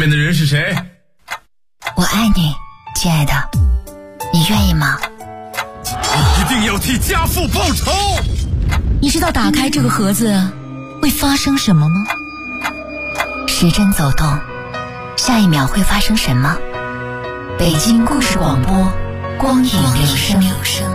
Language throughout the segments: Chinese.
面的人是谁？ 我爱你，亲爱的，你愿意吗？ 你一定要替家父报仇！ 你知道打开这个盒子会发生什么吗？时针走动，下一秒会发生什么？北京故事广播，光影留声。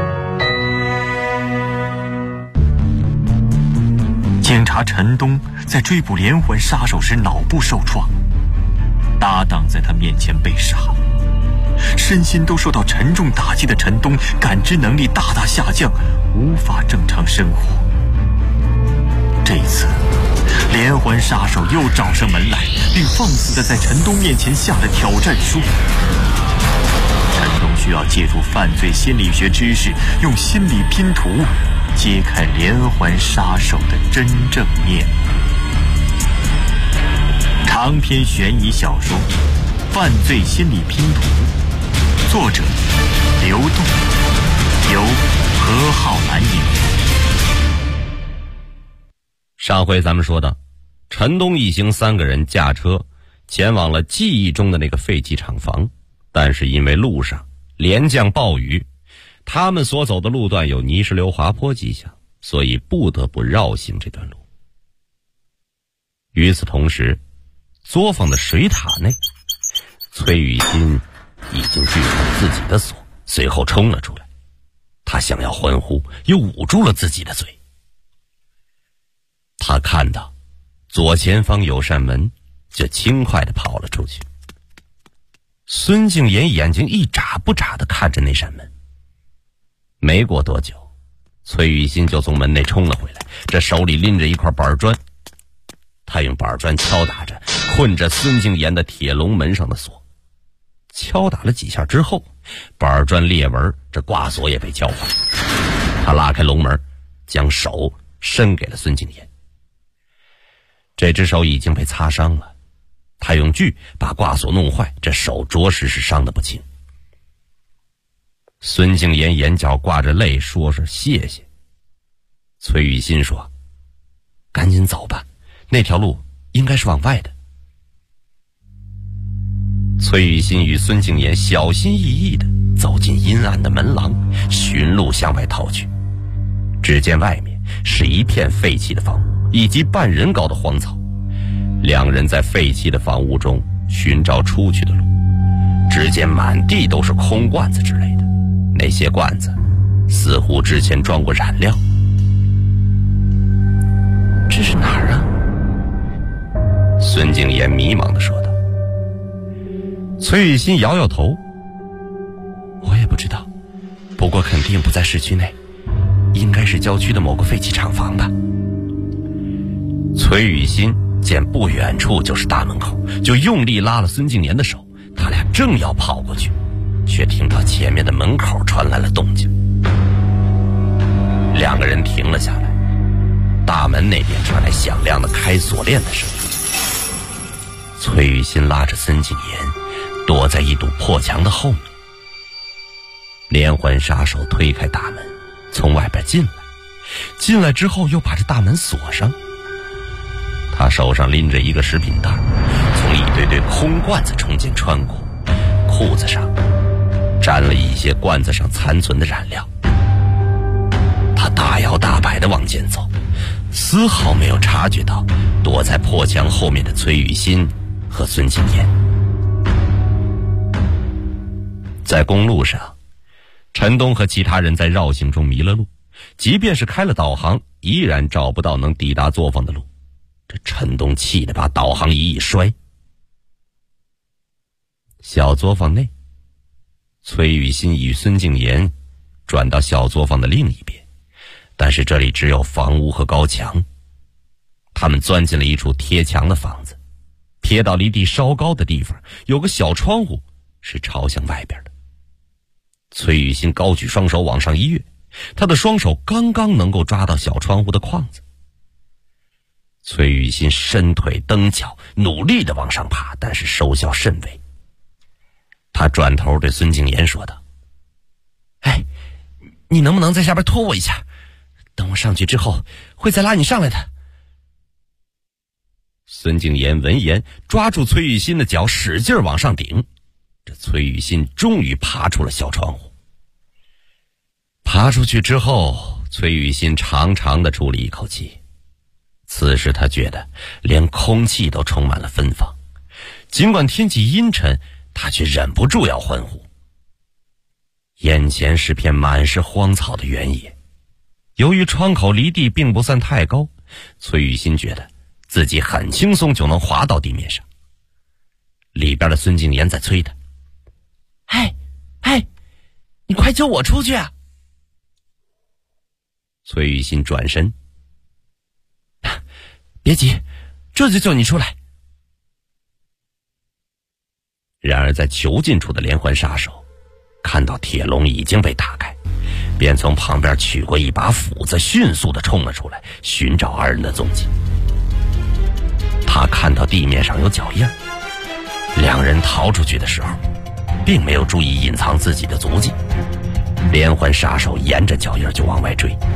警察陈东在追捕连环杀手时脑部受创，搭档在他面前被杀，身心都受到沉重打击的陈东感知能力大大下降，无法正常生活。这次连环杀手又找上门来，并放肆地在陈东面前下了挑战书。陈东需要借助犯罪心理学知识，用心理拼图揭开连环杀手的真正面目。长篇悬疑小说《犯罪心理拼图》，作者刘栋，由何浩南演播。 上回咱们说到，陈东一行3个人驾车前往了记忆中的那个废弃厂房，但是因为路上连降暴雨，他们所走的路段有泥石流滑坡迹象，所以不得不绕行这段路。与此同时，作坊的水塔内，崔雨欣已经锯开了自己的锁，随后冲了出来。他想要欢呼，又捂住了自己的嘴。他看到左前方有扇门，就轻快地跑了出去。孙静言眼睛一眨不眨地看着那扇门。没过多久，崔雨欣就从门内冲了回来，这手里拎着一块板砖。他用板砖敲打着困着孙静言的铁笼门上的锁，敲打了几下之后，板砖裂纹，这挂锁也被敲坏。他拉开笼门，将手伸给了孙静言。这只手已经被擦伤了，他用锯把挂锁弄坏，这手着实是伤得不轻。孙静言眼角挂着泪，说是谢谢。崔雨欣说：“赶紧走吧，那条路应该是往外的。”崔雨欣与孙静言小心翼翼地走进阴暗的门廊，寻路向外逃去。只见外面是一片废弃的房屋以及半人高的荒草，两人在废弃的房屋中寻找出去的路。只见满地都是空罐子之类的，那些罐子似乎之前装过燃料。这是哪儿啊？孙静言迷茫地说道。崔雨欣摇摇头：“我也不知道，不过肯定不在市区内，应该是郊区的某个废弃厂房吧。”崔雨欣见不远处就是大门口，就用力拉了孙静言的手，他俩正要跑过去，却听到前面的门口传来了动静。两个人停了下来，大门那边传来响亮的开锁链的声音。崔雨欣拉着孙静言躲在一堵破墙的后面。连环杀手推开大门，从外边进来之后又把这大门锁上。他手上拎着一个食品袋，从一堆堆空罐子中间穿过，裤子上沾了一些罐子上残存的燃料。他大摇大摆地往前走，丝毫没有察觉到躲在破墙后面的崔雨欣和孙静言。在公路上，陈东和其他人在绕行中迷了路，即便是开了导航，依然找不到能抵达作坊的路。这陈东气得把导航仪一摔。小作坊内，崔雨欣与孙静言转到小作坊的另一边，但是这里只有房屋和高墙。他们钻进了一处贴墙的房子，瞥到离地稍高的地方有个小窗户是朝向外边的。崔雨欣高举双手往上一跃，他的双手刚刚能够抓到小窗户的框子。崔雨欣伸腿蹬脚，努力地往上爬，但是收效甚微。他转头对孙静言说道：“哎，你能不能在下边拖我一下？等我上去之后，会再拉你上来的。” 孙敬言闻言，抓住崔玉新的脚，使劲往上顶。这崔玉新终于爬出了小窗户。爬出去之后，崔玉新长长的出了一口气。此时他觉得连空气都充满了芬芳，尽管天气阴沉，他却忍不住要欢呼。眼前是片满是荒草的原野，由于窗口离地并不算太高，崔玉新觉得自己很轻松就能滑到地面上。里边的孙敬言在催他：“哎，你快救我出去啊！”崔玉新转身：“别急，这就救你出来。”然而在囚禁处的连环杀手看到铁笼已经被打开，便从旁边取过一把斧子，迅速地冲了出来，寻找二人的踪迹。他看到地面上有脚印，两人逃出去的时候并没有注意隐藏自己的足迹，连环杀手沿着脚印就往外追。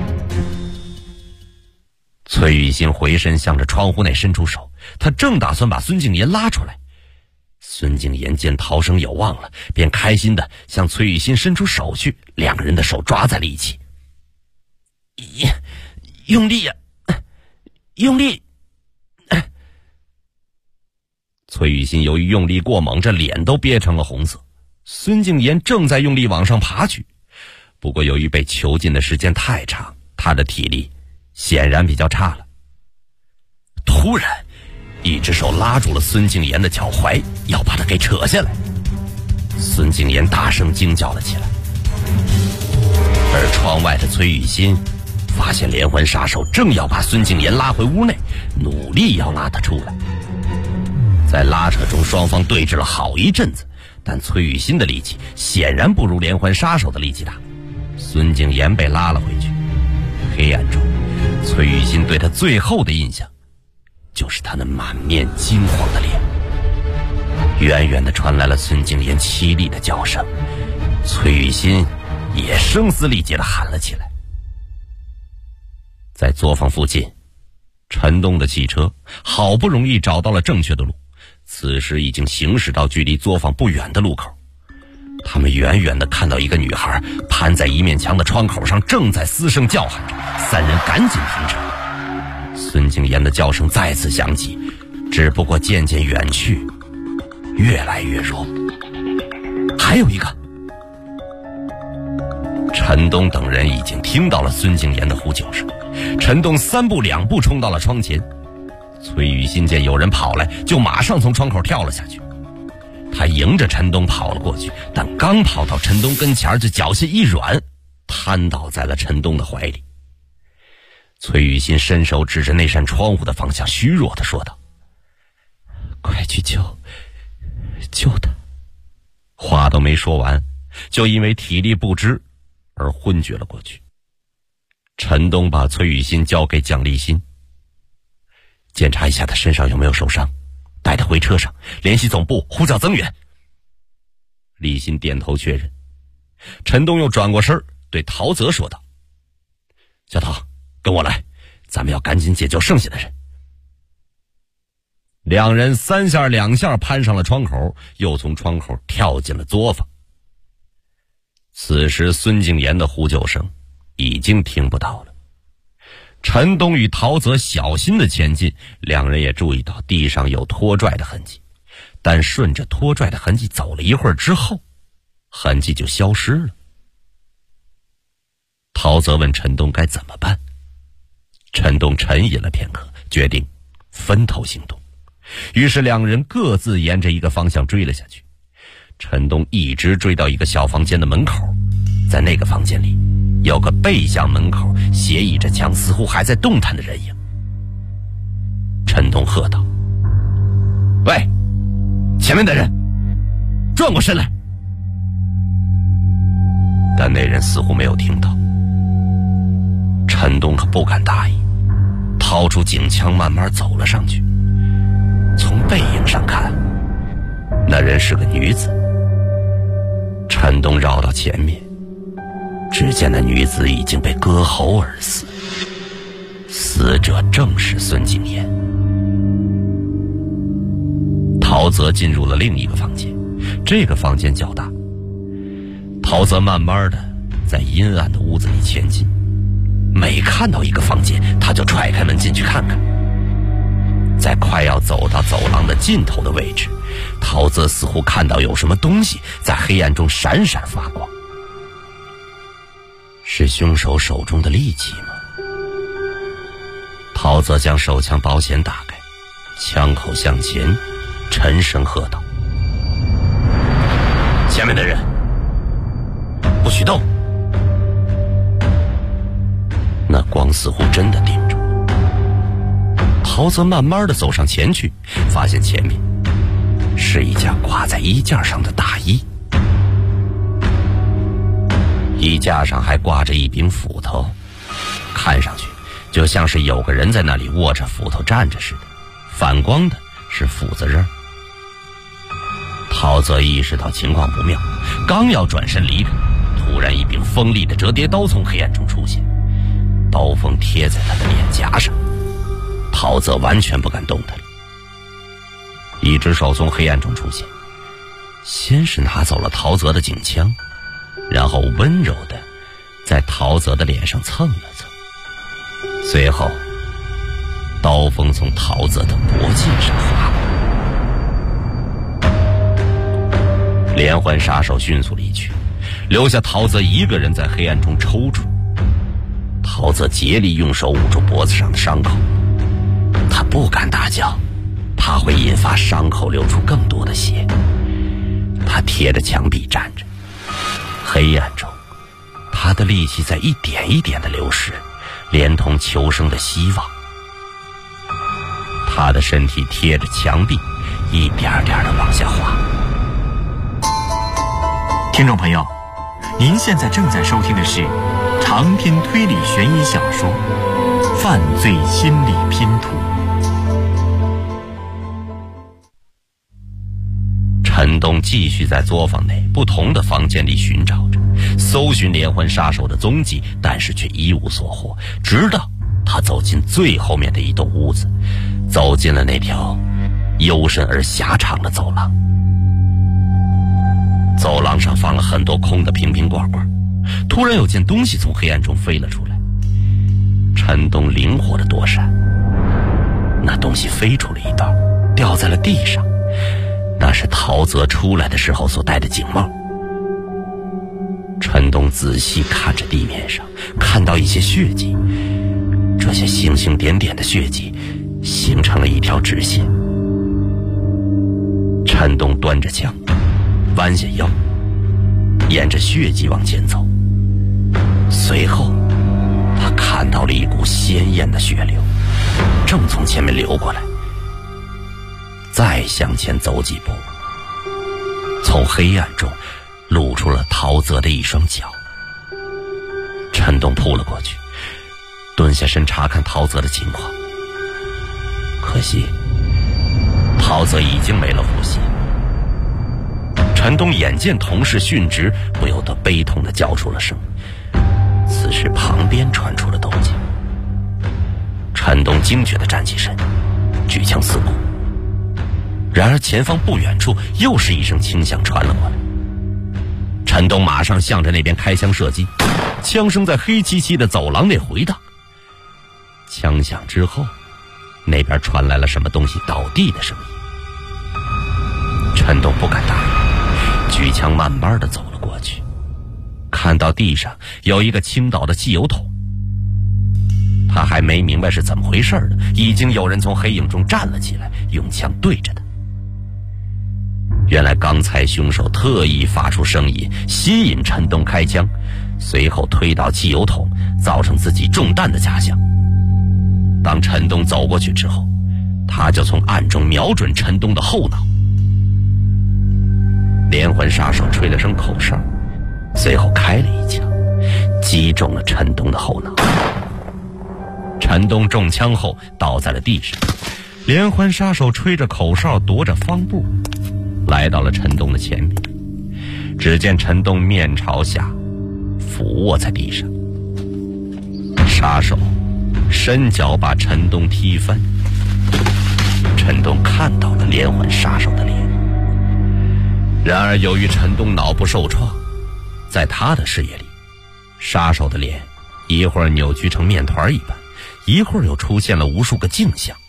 崔玉新回身向着窗户内伸出手，他正打算把孙敬言拉出来。孙敬言见逃生有望了，便开心地向崔玉新伸出手去，两个人的手抓在了一起。用力呀，用力！崔玉新由于用力过猛，这脸都憋成了红色。孙敬言正在用力往上爬去，不过由于被囚禁的时间太长，他的体力显然比较差了。突然一只手拉住了孙敬言的脚踝，要把他给扯下来。孙敬言大声惊叫了起来。而窗外的崔玉新发现连环杀手正要把孙敬言拉回屋内，努力要拉他出来。在拉扯中，双方对峙了好一阵子，但崔玉新的力气显然不如连环杀手的力气大。孙敬言被拉了回去。黑暗中，崔玉新对他最后的印象就是他那满面惊慌的脸。远远地传来了孙敬言凄厉的叫声，崔玉新也声嘶力竭地喊了起来。在作坊附近，陈东的汽车好不容易找到了正确的路，此时已经行驶到距离作坊不远的路口。他们远远地看到一个女孩攀在一面墙的窗口上，正在嘶声叫喊着。三人赶紧停车。孙敬言的叫声再次响起，只不过渐渐远去，越来越弱。还有一个。陈东等人已经听到了孙敬言的呼救声，陈东3步2步冲到了窗前。崔玉新见有人跑来，就马上从窗口跳了下去。他迎着陈东跑了过去，但刚跑到陈东跟前，就脚下一软，瘫倒在了陈东的怀里。崔玉新伸手指着那扇窗户的方向，虚弱地说道：“快去救他！”话都没说完，就因为体力不支而昏厥了过去。陈东把崔玉新交给蒋立新，检查一下他身上有没有受伤，带他回车上，联系总部呼叫增援。立新点头确认。陈东又转过身对陶泽说道：“小陶，跟我来，咱们要赶紧解救剩下的人。”两人3下2下攀上了窗口，又从窗口跳进了作坊。此时孙敬言的呼救声已经听不到了。陈东与陶泽小心的前进，两人也注意到地上有拖拽的痕迹，但顺着拖拽的痕迹走了一会儿之后，痕迹就消失了。陶泽问陈东该怎么办，陈东沉吟了片刻，决定分头行动。于是两人各自沿着一个方向追了下去。陈东一直追到一个小房间的门口，在那个房间里有个背向门口斜倚着墙似乎还在动弹的人影。陈东喝道：“喂，前面的人，转过身来！”但那人似乎没有听到。陈东可不敢大意，掏出警枪慢慢走了上去。从背影上看，那人是个女子。陈东绕到前面，只见那女子已经被割喉而死，死者正是孙敬言。 陶泽进入了另一个房间，这个房间较大。陶泽慢慢的在阴暗的屋子里前进，每看到一个房间，他就踹开门进去看看。在快要走到走廊的尽头的位置，陶泽似乎看到有什么东西在黑暗中闪闪发光。是凶手手中的利器吗？陶泽将手枪保险打开，枪口向前，沉声喝道：前面的人不许动。那光似乎真的盯住了。陶泽慢慢地走上前去，发现前面是一件挂在衣架上的大衣，衣架上还挂着一柄斧头，看上去就像是有个人在那里握着斧头站着似的，反光的是斧子刃。陶泽意识到情况不妙，刚要转身离开，突然一柄锋利的折叠刀从黑暗中出现，刀锋贴在他的脸颊上。陶泽完全不敢动弹了。一只手从黑暗中出现，先是拿走了陶泽的警枪，然后温柔地在陶泽的脸上蹭了蹭，随后刀锋从陶泽的脖颈上划过。连环杀手迅速离去，留下陶泽一个人在黑暗中抽搐。陶泽竭力用手捂住脖子上的伤口，他不敢大叫，怕会引发伤口流出更多的血。他贴着墙壁站着，黑暗中他的力气在一点一点地流失，连同求生的希望。他的身体贴着墙壁，一点点地往下滑。 听众朋友，您现在正在收听的是长篇推理悬疑小说《犯罪心理拼图》。陈东继续在作坊内不同的房间里寻找着，搜寻连环杀手的踪迹，但是却一无所获。直到他走进最后面的一栋屋子，走进了那条幽深而狭长的走廊。走廊上放了很多空的瓶瓶罐罐，突然有件东西从黑暗中飞了出来。陈东灵活地躲闪，那东西飞出了一道，掉在了地上。那是陶泽出来的时候所戴的警帽。陈东仔细看着地面上，看到一些血迹，这些星星点点的血迹形成了一条直线。陈东端着枪，弯下腰，沿着血迹往前走。随后他看到了一股鲜艳的血流，正从前面流过来。再向前走几步，从黑暗中露出了陶泽的一双脚。陈东扑了过去，蹲下身查看陶泽的情况。可惜陶泽已经没了呼吸。陈东眼见同事殉职，不由得悲痛地叫出了声。此时旁边传出了动静，陈东惊觉地站起身，举枪四顾。然而前方不远处又是一声轻响传了过来，陈东马上向着那边开枪射击，枪声在黑漆漆的走廊内回荡。枪响之后，那边传来了什么东西倒地的声音。陈东不敢大意，举枪慢慢地走了过去，看到地上有一个倾倒的汽油桶。他还没明白是怎么回事呢，已经有人从黑影中站了起来，用枪对着他。原来刚才凶手特意发出声音吸引陈东开枪，随后推倒汽油桶，造成自己中弹的假象。当陈东走过去之后，他就从暗中瞄准陈东的后脑。连环杀手吹了声口哨，随后开了一枪，击中了陈东的后脑。陈东中枪后倒在了地上，连环杀手吹着口哨，踱着方步来到了陈东的前面。只见陈东面朝下俯卧在地上，杀手伸脚把陈东踢翻。 陈东看到了连环杀手的脸。然而由于陈东脑部受创，在他的视野里，杀手的脸一会儿扭曲成面团一般，一会儿又出现了无数个镜像。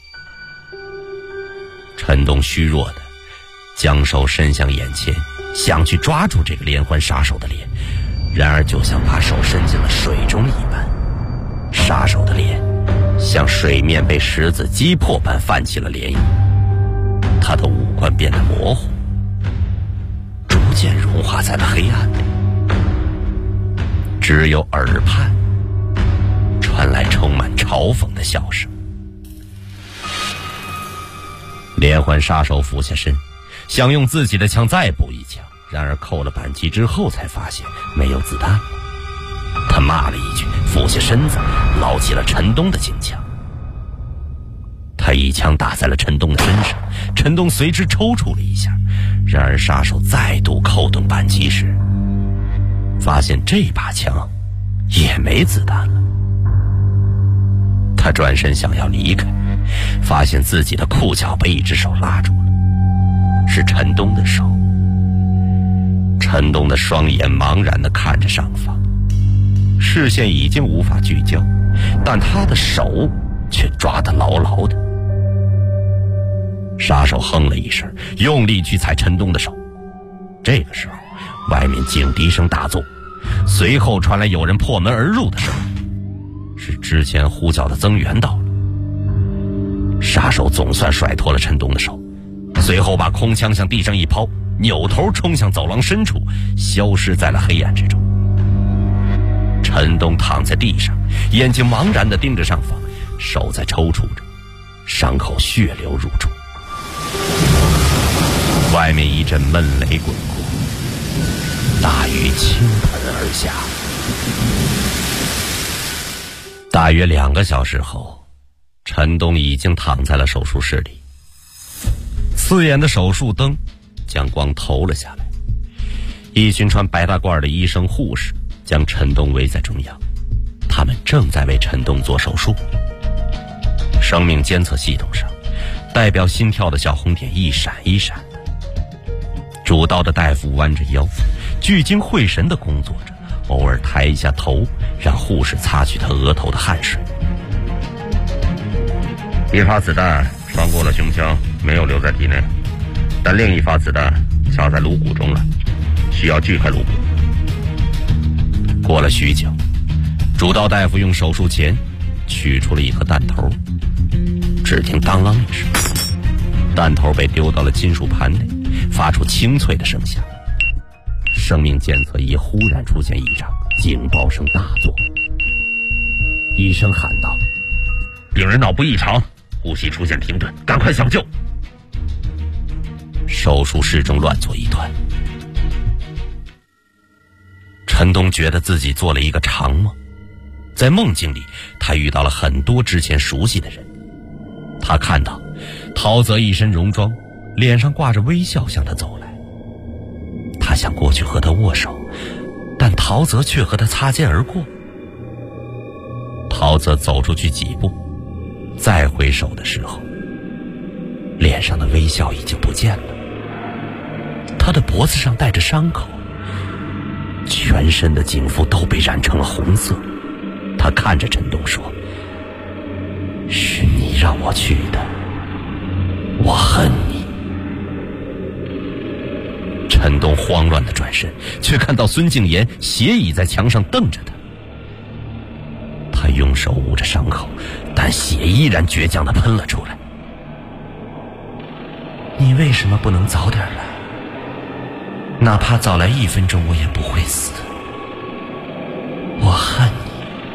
陈东虚弱的将手伸向眼前，想去抓住这个连环杀手的脸，然而就像把手伸进了水中一般，杀手的脸像水面被石子击破般泛起了涟漪，他的五官变得模糊，逐渐融化在了黑暗里。只有耳畔传来充满嘲讽的笑声。连环杀手俯下身，想用自己的枪再补一枪，然而扣了扳机之后才发现没有子弹了。他骂了一句，俯下身子捞起了陈东的警枪。他一枪打在了陈东的身上，陈东随之抽搐了一下。然而杀手再度扣动扳机时，发现这把枪也没子弹了。他转身想要离开，发现自己的裤脚被一只手拉住了，是陈东的手。陈东的双眼茫然地看着上方，视线已经无法聚焦，但他的手却抓得牢牢的。杀手哼了一声，用力去踩陈东的手。这个时候外面警笛声大作，随后传来有人破门而入的声音，是之前呼叫的增援到了。杀手总算甩脱了陈东的手，随后把空枪向地上一抛，扭头冲向走廊深处，消失在了黑暗之中。陈东躺在地上，眼睛茫然地盯着上方，手在抽搐着，伤口血流如注。外面一阵闷雷滚过，大雨倾盆而下。大约2个小时后，陈东已经躺在了手术室里。刺眼的手术灯将光投了下来，一群穿白大褂的医生护士将陈东围在中央，他们正在为陈东做手术。生命监测系统上代表心跳的小红点一闪一闪的。主刀的大夫弯着腰，聚精会神地工作着，偶尔抬一下头，让护士擦去他额头的汗水。 一发子弹穿过了胸腔，没有留在体内，但另一发子弹插在颅骨中了，需要锯开颅骨。 过了许久，主刀大夫用手术钳取出了一颗弹头，只听当啷一声，弹头被丢到了金属盘内，发出清脆的声响。生命监测仪忽然出现异常，警报声大作。医生喊道：“ 病人脑部异常，呼吸出现停顿，赶快抢救！” 手术室中乱作一团。陈东觉得自己做了一个长梦，在梦境里他遇到了很多之前熟悉的人。他看到陶泽一身戎装，脸上挂着微笑向他走来。他想过去和他握手，但陶泽却和他擦肩而过。陶泽走出去几步，再回首的时候，脸上的微笑已经不见了。他的脖子上带着伤口，全身的颈部都被染成了红色。他看着陈东说：“是你让我去的，我恨你。”陈东慌乱地转身，却看到孙静言斜倚在墙上瞪着他。他用手捂着伤口，但血依然倔强地喷了出来。“你为什么不能早点来？哪怕早来1分钟，我也不会死。我恨你。”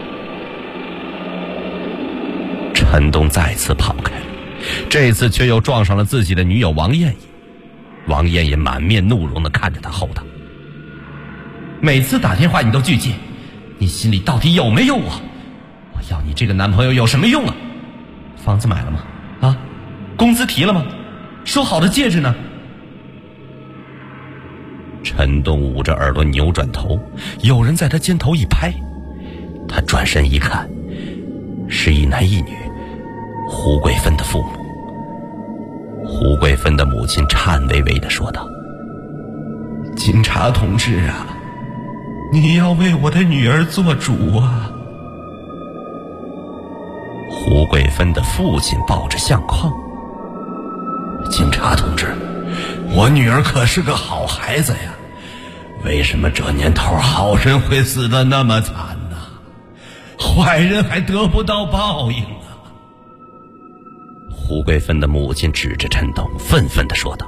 陈东再次跑开了，这次却又撞上了自己的女友王艳艳。王艳艳满面怒容地看着他吼道：“每次打电话你都拒接，你心里到底有没有我？我要你这个男朋友有什么用啊？房子买了吗？啊，工资提了吗？说好的戒指呢？”陈东捂着耳朵扭转头，有人在他肩头一拍，他转身一看，是一男一女，胡桂芬的父母。 胡桂芬的母亲颤巍巍地说道：“警察同志啊，你要为我的女儿做主啊！”胡桂芬的父亲抱着相框：“警察同志，我女儿可是个好孩子呀，为什么这年头好人会死得那么惨呢？坏人还得不到报应啊！”胡桂芬的母亲指着陈东愤愤地说道：“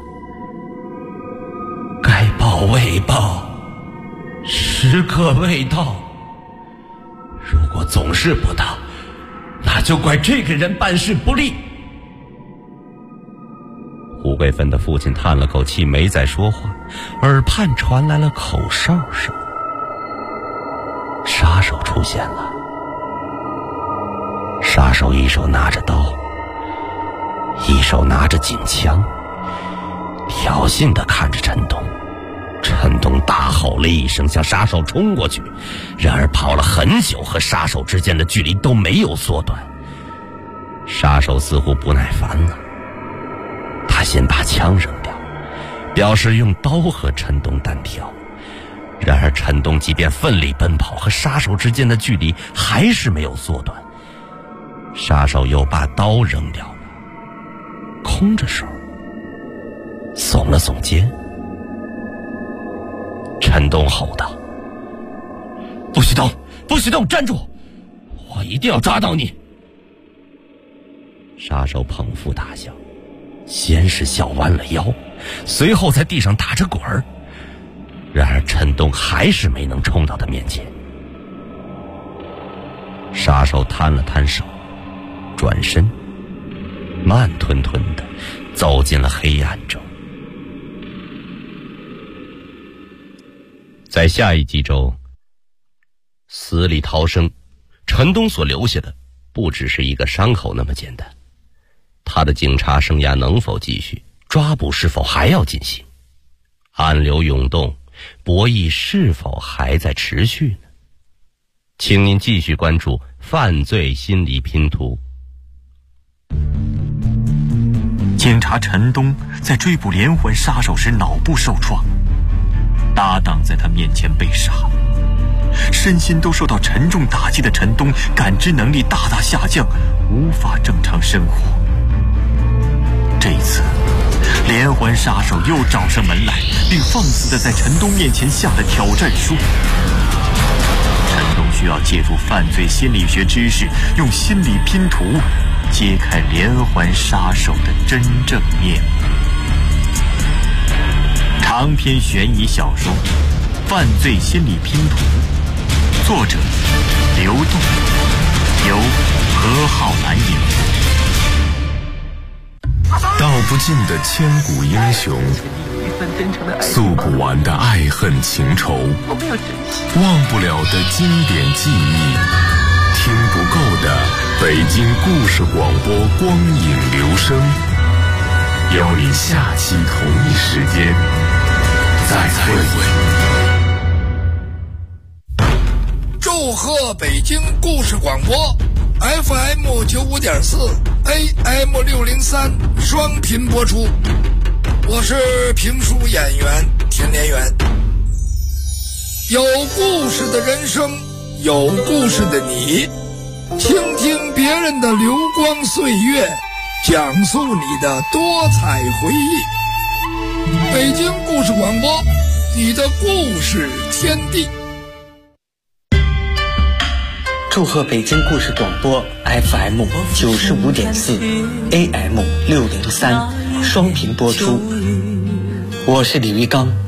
该报未报，时刻未到。如果总是不到，那就怪这个人办事不力。”胡桂芬的父亲叹了口气，没再说话，耳畔传来了口哨声。杀手出现了，杀手一手拿着刀，一手拿着警枪，挑衅地看着陈东。陈东大吼了一声，向杀手冲过去，然而跑了很久，和杀手之间的距离都没有缩短。杀手似乎不耐烦了，他先把枪扔掉，表示用刀和陈东单挑。然而陈东即便奋力奔跑，和杀手之间的距离还是没有缩短。杀手又把刀扔掉了，空着手，耸了耸肩。陈东吼道：“不许动，不许动，站住！我一定要抓到你！”杀手捧腹大笑，先是笑弯了腰，随后在地上打着滚儿。然而陈东还是没能冲到他面前。杀手摊了摊手，转身，慢吞吞地走进了黑暗中。在下一集中，死里逃生，陈东所留下的不只是一个伤口那么简单，他的警察生涯能否继续，抓捕是否还要进行，暗流涌动，博弈是否还在持续呢？请您继续关注犯罪心理拼图。 警察陈东在追捕连环杀手时脑部受创，搭档在他面前被杀，身心都受到沉重打击的陈东感知能力大大下降，无法正常生活。这一次连环杀手又找上门来，并放肆地在陈东面前下了挑战书。陈东需要借助犯罪心理学知识，用心理拼图揭开连环杀手的真正面目。长篇悬疑小说《犯罪心理拼图》，作者刘栋，由何浩南演播。 道不尽的千古英雄，诉不完的爱恨情仇，忘不了的经典记忆，听不够的北京故事广播光影留声。邀你下期同一时间再会。 祝贺北京故事广播 FM 95.4 AM 603双频播出，我是评书演员田连元。有故事的人生，有故事的你，倾听别人的流光岁月，讲述你的多彩回忆。北京故事广播，你的故事天地。 祝贺北京故事广播 FM 95.4 AM 603双频播出，我是李玉刚。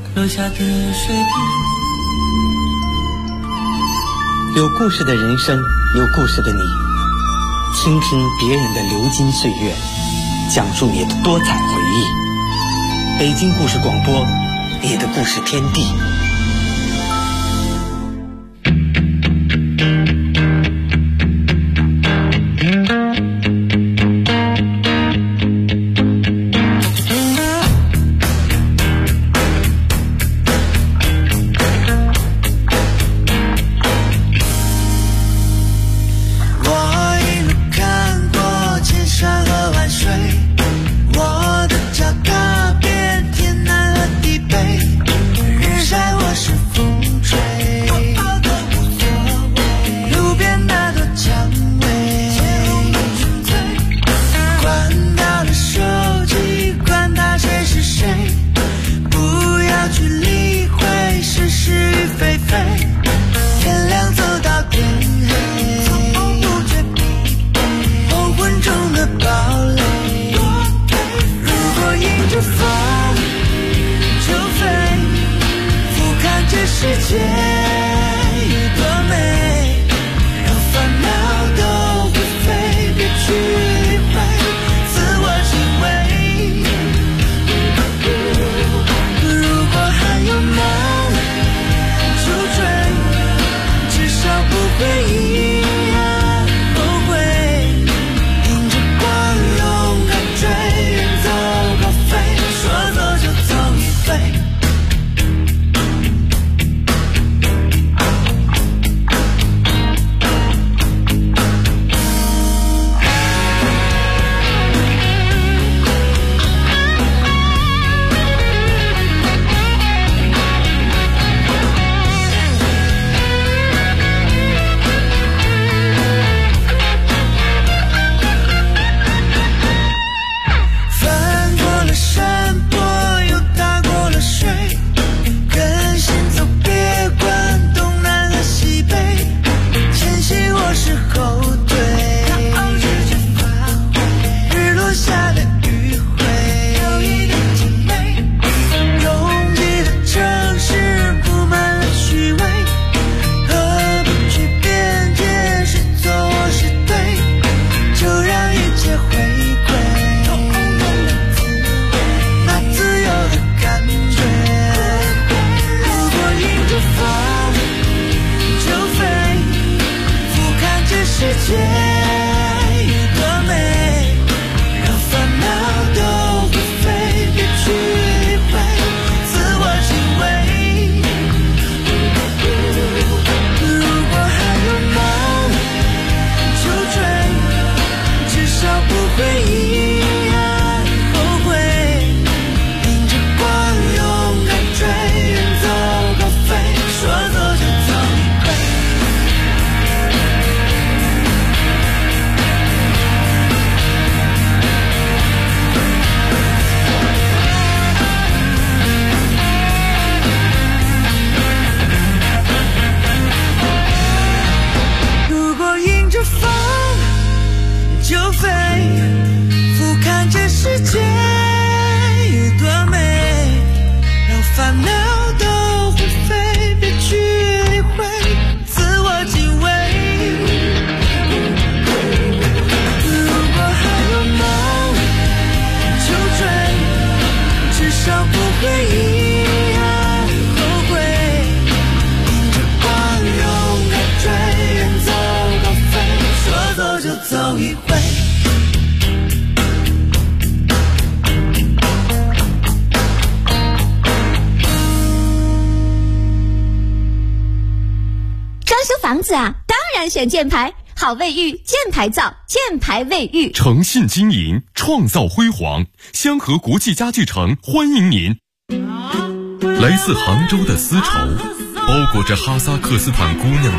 有故事的人生，有故事的你，倾听别人的流金岁月，讲述你的多彩回忆。北京故事广播，你的故事天地。 我一路看过千山和万水，我的世界有多美，让烦恼都会飞，别去理会，自我敬畏。如果还有梦就追，至少不会遗憾后悔，迎着光勇敢追，远走高飞，说走就走一回。翻过了山坡，又踏过了水，跟心走，别管东南和西北，前行或是后退，日落下的余晖，有一点体美，拥挤的城市布满了虚伪，何不去边界，是错或是对，就让一切回归那自由的感觉。如果迎着风就飞，俯瞰这世界有多美，让烦恼都会飞，别去理会，自我敬畏。如果还有梦就追，至少不会遗憾后悔，迎着光勇敢追，远走高飞，说走就走一回。如果迎着风就飞，俯瞰这世界有多美，让烦恼都会飞，别去理会，自我敬畏。如果还有梦就追，至少不会遗憾后悔，迎着光勇敢追，远走高飞，说走就走一回。 装修房子啊，当然选箭牌，好卫浴，箭牌造，箭牌卫浴。 诚信经营，创造辉煌。香河国际家具城欢迎您。来自杭州的丝绸，包裹着哈萨克斯坦姑娘